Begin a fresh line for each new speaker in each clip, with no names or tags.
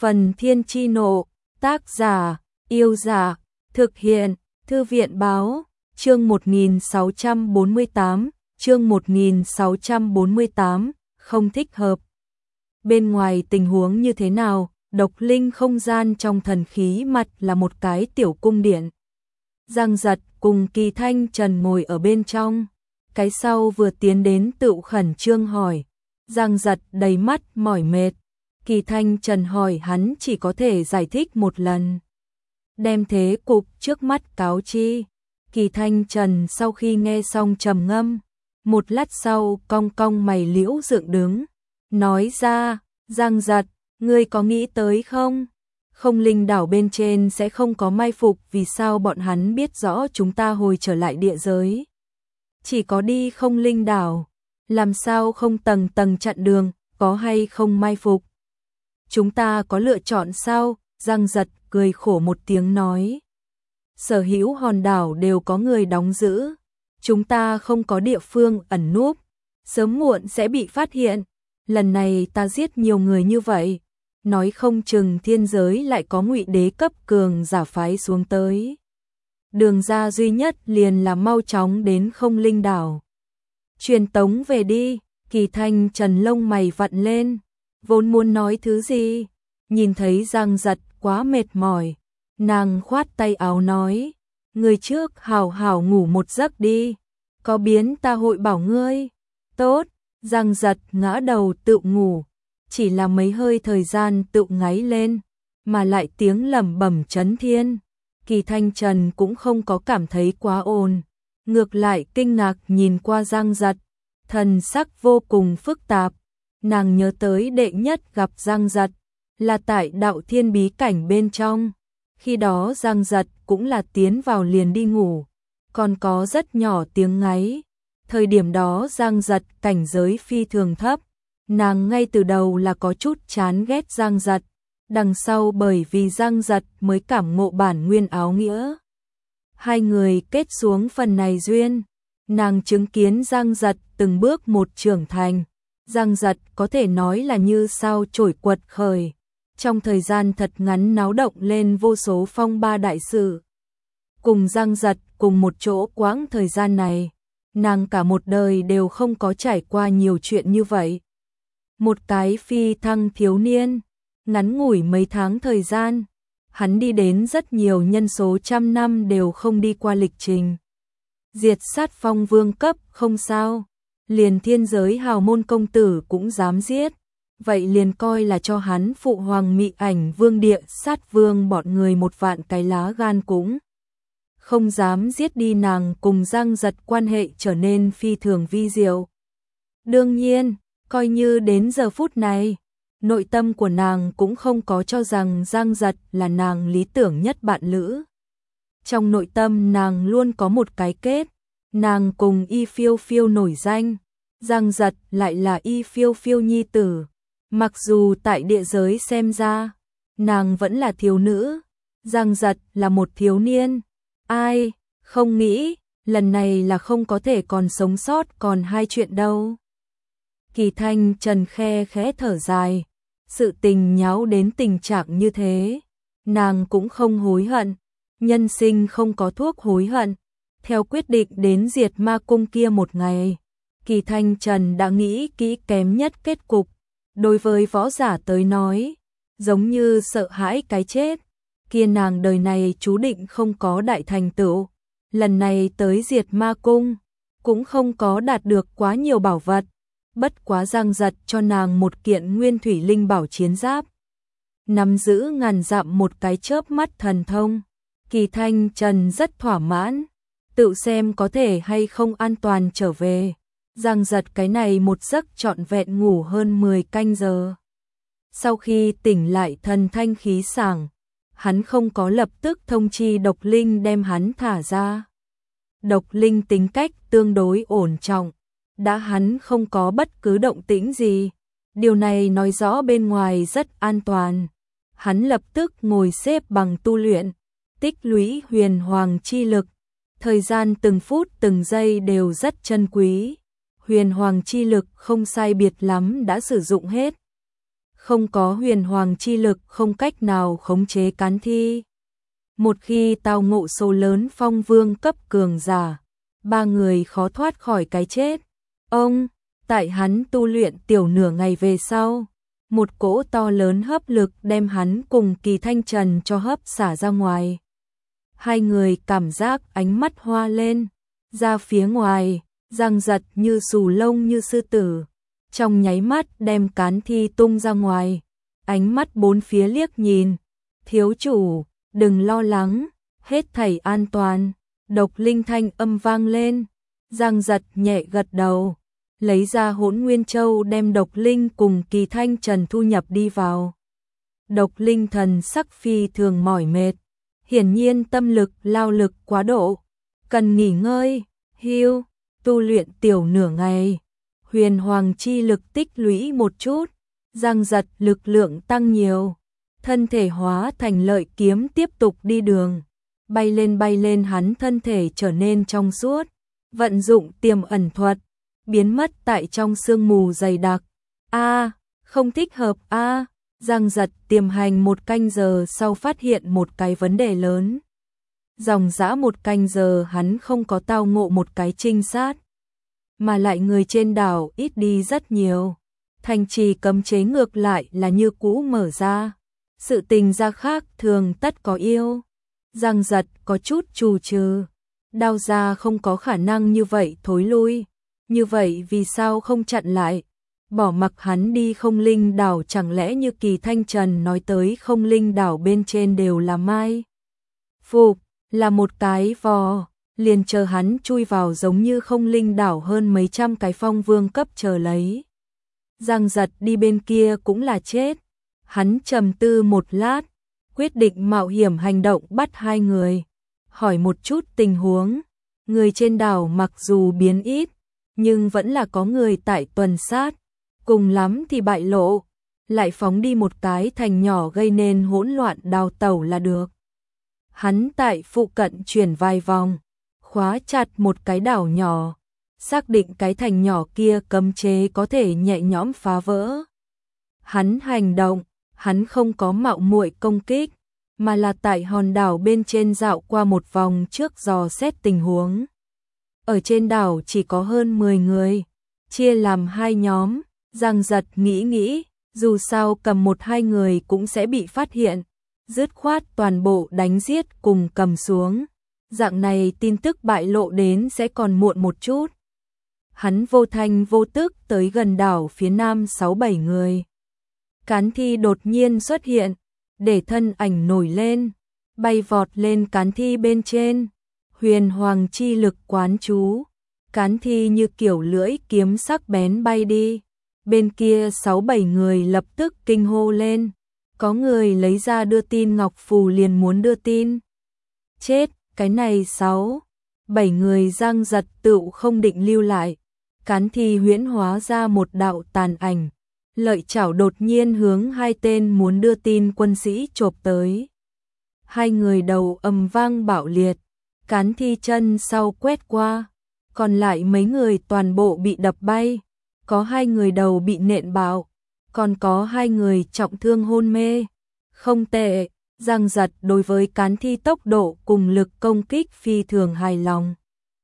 Phần Thiên Chi Nộ, tác giả, Yêu Giả, thực hiện, Thư viện Báo, chương 1648, không thích hợp. Bên ngoài tình huống như thế nào, Độc Linh không gian trong thần khí mặt là một cái tiểu cung điện. Giang Giật cùng Kỳ Thanh Trần ngồi ở bên trong, cái sau vừa tiến đến tựu khẩn trương hỏi. Giang Giật đầy mắt mỏi mệt, Kỳ Thanh Trần hỏi hắn chỉ có thể giải thích một lần. Đem thế cục trước mắt cáo chi. Kỳ Thanh Trần sau khi nghe xong trầm ngâm, một lát sau cong cong mày liễu dựng đứng, nói ra, Giang Giật, ngươi có nghĩ tới không? Không Linh đảo bên trên sẽ không có mai phục, vì sao bọn hắn biết rõ chúng ta hồi trở lại địa giới? Chỉ có đi Không Linh đảo, làm sao không tầng tầng chặn đường, có hay không mai phục? Chúng ta có lựa chọn sao? Giang Giật cười khổ một tiếng nói. Sở hữu hòn đảo đều có người đóng giữ, chúng ta không có địa phương ẩn núp, sớm muộn sẽ bị phát hiện. Lần này ta giết nhiều người như vậy, nói không chừng thiên giới lại có ngụy đế cấp cường giả phái xuống tới. Đường ra duy nhất liền là mau chóng đến Không Linh đảo. Truyền tống về đi. Kỳ Thanh Trần lông mày vặn lên, vốn muốn nói thứ gì, nhìn thấy Giang Giật quá mệt mỏi, nàng khoát tay áo nói, người trước hảo hảo ngủ một giấc đi, có biến ta hội bảo ngươi. Tốt. Giang Giật ngã đầu tự ngủ, chỉ là mấy hơi thời gian tự ngáy lên, mà lại tiếng lẩm bẩm chấn thiên. Kỳ Thanh Trần cũng không có cảm thấy quá ồn, ngược lại kinh ngạc nhìn qua Giang Giật, thần sắc vô cùng phức tạp. Nàng nhớ tới đệ nhất gặp Giang Giật là tại Đạo Thiên bí cảnh bên trong, khi đó Giang Giật cũng là tiến vào liền đi ngủ, còn có rất nhỏ tiếng ngáy. Thời điểm đó Giang Giật cảnh giới phi thường thấp, nàng ngay từ đầu là có chút chán ghét Giang Giật, đằng sau bởi vì Giang Giật mới cảm ngộ bản nguyên áo nghĩa. Hai người kết xuống phần này duyên, nàng chứng kiến Giang Giật từng bước một trưởng thành. Giang Giật có thể nói là như sao chổi quật khởi, trong thời gian thật ngắn náo động lên vô số phong ba đại sự. Cùng Giang Giật cùng một chỗ quãng thời gian này, nàng cả một đời đều không có trải qua nhiều chuyện như vậy. Một cái phi thăng thiếu niên, ngắn ngủi mấy tháng thời gian, hắn đi đến rất nhiều nhân số trăm năm đều không đi qua lịch trình. Diệt sát phong vương cấp không sao, liền thiên giới hào môn công tử cũng dám giết, vậy liền coi là cho hắn phụ hoàng Mị Ảnh Vương Địa Sát Vương bọn người một vạn cái lá gan cũng không dám giết đi. Nàng cùng Giang Giật quan hệ trở nên phi thường vi diệu. Đương nhiên, coi như đến giờ phút này, nội tâm của nàng cũng không có cho rằng Giang Giật là nàng lý tưởng nhất bạn lữ. Trong nội tâm nàng luôn có một cái kết, nàng cùng Y Phiêu Phiêu nổi danh, Giang Giật lại là Y Phiêu Phiêu nhi tử. Mặc dù tại địa giới xem ra, nàng vẫn là thiếu nữ, Giang Giật là một thiếu niên. Ai không nghĩ, lần này là không có thể còn sống sót còn hai chuyện đâu. Kỳ Thanh Trần khe khẽ thở dài, sự tình nháo đến tình trạng như thế, nàng cũng không hối hận, nhân sinh không có thuốc hối hận. Theo quyết định đến Diệt Ma Cung kia một ngày, Kỳ Thanh Trần đã nghĩ kỹ kém nhất kết cục. Đối với võ giả tới nói, giống như sợ hãi cái chết, kia nàng đời này chú định không có đại thành tựu. Lần này tới Diệt Ma Cung, cũng không có đạt được quá nhiều bảo vật, bất quá Giang Giật cho nàng một kiện nguyên thủy linh bảo chiến giáp, nắm giữ ngàn dặm một cái chớp mắt thần thông. Kỳ Thanh Trần rất thỏa mãn, tự xem có thể hay không an toàn trở về. Giang Giật cái này một giấc trọn vẹn ngủ hơn 10 canh giờ. Sau khi tỉnh lại thần thanh khí sảng, hắn không có lập tức thông chi Độc Linh đem hắn thả ra. Độc Linh tính cách tương đối ổn trọng, đã hắn không có bất cứ động tĩnh gì, điều này nói rõ bên ngoài rất an toàn. Hắn lập tức ngồi xếp bằng tu luyện, tích lũy huyền hoàng chi lực, thời gian từng phút từng giây đều rất chân quý. Huyền hoàng chi lực không sai biệt lắm đã sử dụng hết. không có huyền hoàng chi lực không cách nào khống chế cán thi. Một khi tao ngộ số lớn phong vương cấp cường giả, ba người khó thoát khỏi cái chết. Ông, tại hắn tu luyện tiểu nửa ngày về sau, một cỗ to lớn hấp lực đem hắn cùng Kỳ Thanh Trần cho hấp xả ra ngoài. Hai người cảm giác ánh mắt hoa lên, ra phía ngoài, răng giật như xù lông như sư tử, trong nháy mắt đem cán thi tung ra ngoài. Ánh mắt bốn phía liếc nhìn, thiếu chủ, đừng lo lắng, hết thảy an toàn. Độc Linh thanh âm vang lên, răng giật nhẹ gật đầu, lấy ra Hỗn Nguyên Châu đem Độc Linh cùng Kỳ Thanh Trần thu nhập đi vào. Độc Linh thần sắc phi thường mỏi mệt, hiển nhiên tâm lực lao lực quá độ, cần nghỉ ngơi. Hưu, tu luyện tiểu nửa ngày, huyền hoàng chi lực tích lũy một chút, răng giật lực lượng tăng nhiều, thân thể hóa thành lợi kiếm tiếp tục đi đường. Bay lên hắn thân thể trở nên trong suốt, vận dụng tiềm ẩn thuật, biến mất tại trong sương mù dày đặc. Không thích hợp Giang giật tiềm hành một canh giờ sau phát hiện một cái vấn đề lớn. Dòng dã một canh giờ hắn không có tao ngộ một cái trinh sát, mà lại người trên đảo ít đi rất nhiều. Thành trì cấm chế ngược lại là như cũ mở ra, sự tình ra khác thường tất có yêu. Giang giật có chút trù trừ, đao ra không có khả năng như vậy thối lui, như vậy vì sao không chặn lại, bỏ mặc hắn đi Không Linh đảo? Chẳng lẽ như Kỳ Thanh Trần nói tới Không Linh đảo bên trên đều là mai phục, là một cái vò, liền chờ hắn chui vào giống như Không Linh đảo hơn mấy trăm cái phong vương cấp chờ lấy. Giang giật đi bên kia cũng là chết. Hắn trầm tư một lát, quyết định mạo hiểm hành động bắt hai người, hỏi một chút tình huống. Người trên đảo mặc dù biến ít, nhưng vẫn là có người tại tuần sát, cùng lắm thì bại lộ, lại phóng đi một cái thành nhỏ gây nên hỗn loạn đào tẩu là được. Hắn tại phụ cận chuyển vài vòng, khóa chặt một cái đảo nhỏ, xác định cái thành nhỏ kia cấm chế có thể nhẹ nhõm phá vỡ. Hắn hành động, hắn không có mạo muội công kích, mà là tại hòn đảo bên trên dạo qua một vòng trước dò xét tình huống. Ở trên đảo chỉ có hơn 10 người, chia làm hai nhóm. Giang giật nghĩ, dù sao cầm một hai người cũng sẽ bị phát hiện, dứt khoát toàn bộ đánh giết cùng cầm xuống. Dạng này tin tức bại lộ đến sẽ còn muộn một chút. Hắn vô thanh vô tức tới gần đảo phía nam 6-7 người. Cán thi đột nhiên xuất hiện, để thân ảnh nổi lên, bay vọt lên cán thi bên trên. Huyền hoàng chi lực quán chú, cán thi như kiểu lưỡi kiếm sắc bén bay đi. Bên kia 6-7 người lập tức kinh hô lên, có người lấy ra đưa tin ngọc phù liền muốn đưa tin. Chết, cái này 6-7 người Giang giật tựu không định lưu lại. Cán thi huyễn hóa ra một đạo tàn ảnh, lợi chảo đột nhiên hướng hai tên muốn đưa tin quân sĩ chộp tới. Hai người đầu ầm vang bạo liệt, cán thi chân sau quét qua, còn lại mấy người toàn bộ bị đập bay, có 2 người đầu bị nện bạo, còn có 2 người trọng thương hôn mê. Không tệ, Giang giật đối với cán thi tốc độ cùng lực công kích phi thường hài lòng.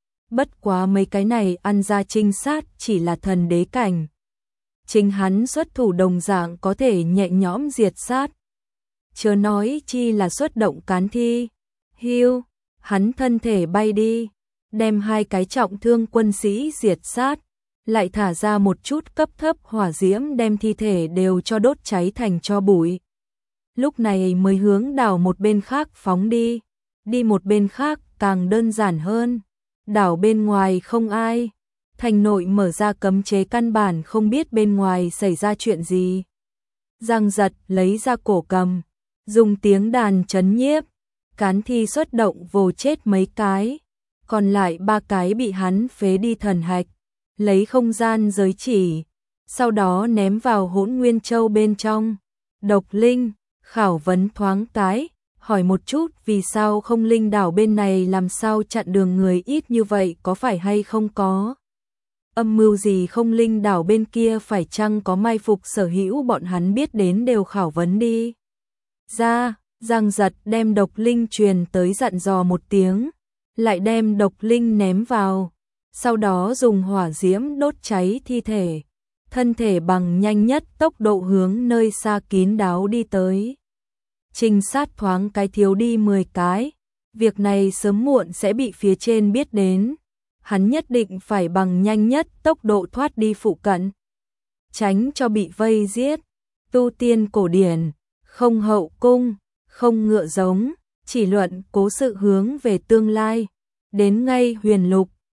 Bất quá mấy cái này ăn ra trinh sát chỉ là thần đế cảnh. Chính hắn xuất thủ đồng dạng có thể nhẹ nhõm diệt sát, chớ nói chi là xuất động cán thi. Hưu, hắn thân thể bay đi, đem 2 cái trọng thương quân sĩ diệt sát, lại thả ra một chút cấp thấp hỏa diễm đem thi thể đều cho đốt cháy thành tro bụi. Lúc này mới hướng đảo một bên khác phóng đi. Đi một bên khác càng đơn giản hơn. Đảo bên ngoài không ai, thành nội mở ra cấm chế căn bản không biết bên ngoài xảy ra chuyện gì. Giang giật lấy ra cổ cầm, dùng tiếng đàn trấn nhiếp, cán thi xuất động vồ chết mấy cái, còn lại 3 cái bị hắn phế đi thần hạch, lấy không gian giới chỉ, sau đó ném vào Hỗn Nguyên Châu bên trong. Độc Linh khảo vấn thoáng cái, hỏi một chút vì sao Không Linh đảo bên này làm sao chặn đường người ít như vậy, có phải hay không có âm mưu gì không, linh đảo bên kia phải chăng có mai phục sở hữu, bọn hắn biết đến đều khảo vấn đi. Ra, Giang Giật đem độc linh truyền tới dặn dò một tiếng, lại đem độc linh ném vào, sau đó dùng hỏa diễm đốt cháy thi thể, thân thể bằng nhanh nhất tốc độ hướng nơi xa kín đáo đi tới. Trinh sát thoáng cái thiếu đi 10 cái, việc này sớm muộn sẽ bị phía trên biết đến, hắn nhất định phải bằng nhanh nhất tốc độ thoát đi phụ cận, tránh cho bị vây giết. Tu tiên cổ điển, không hậu cung, không ngựa giống, chỉ luận cố sự hướng về tương lai, đến ngay huyền lục,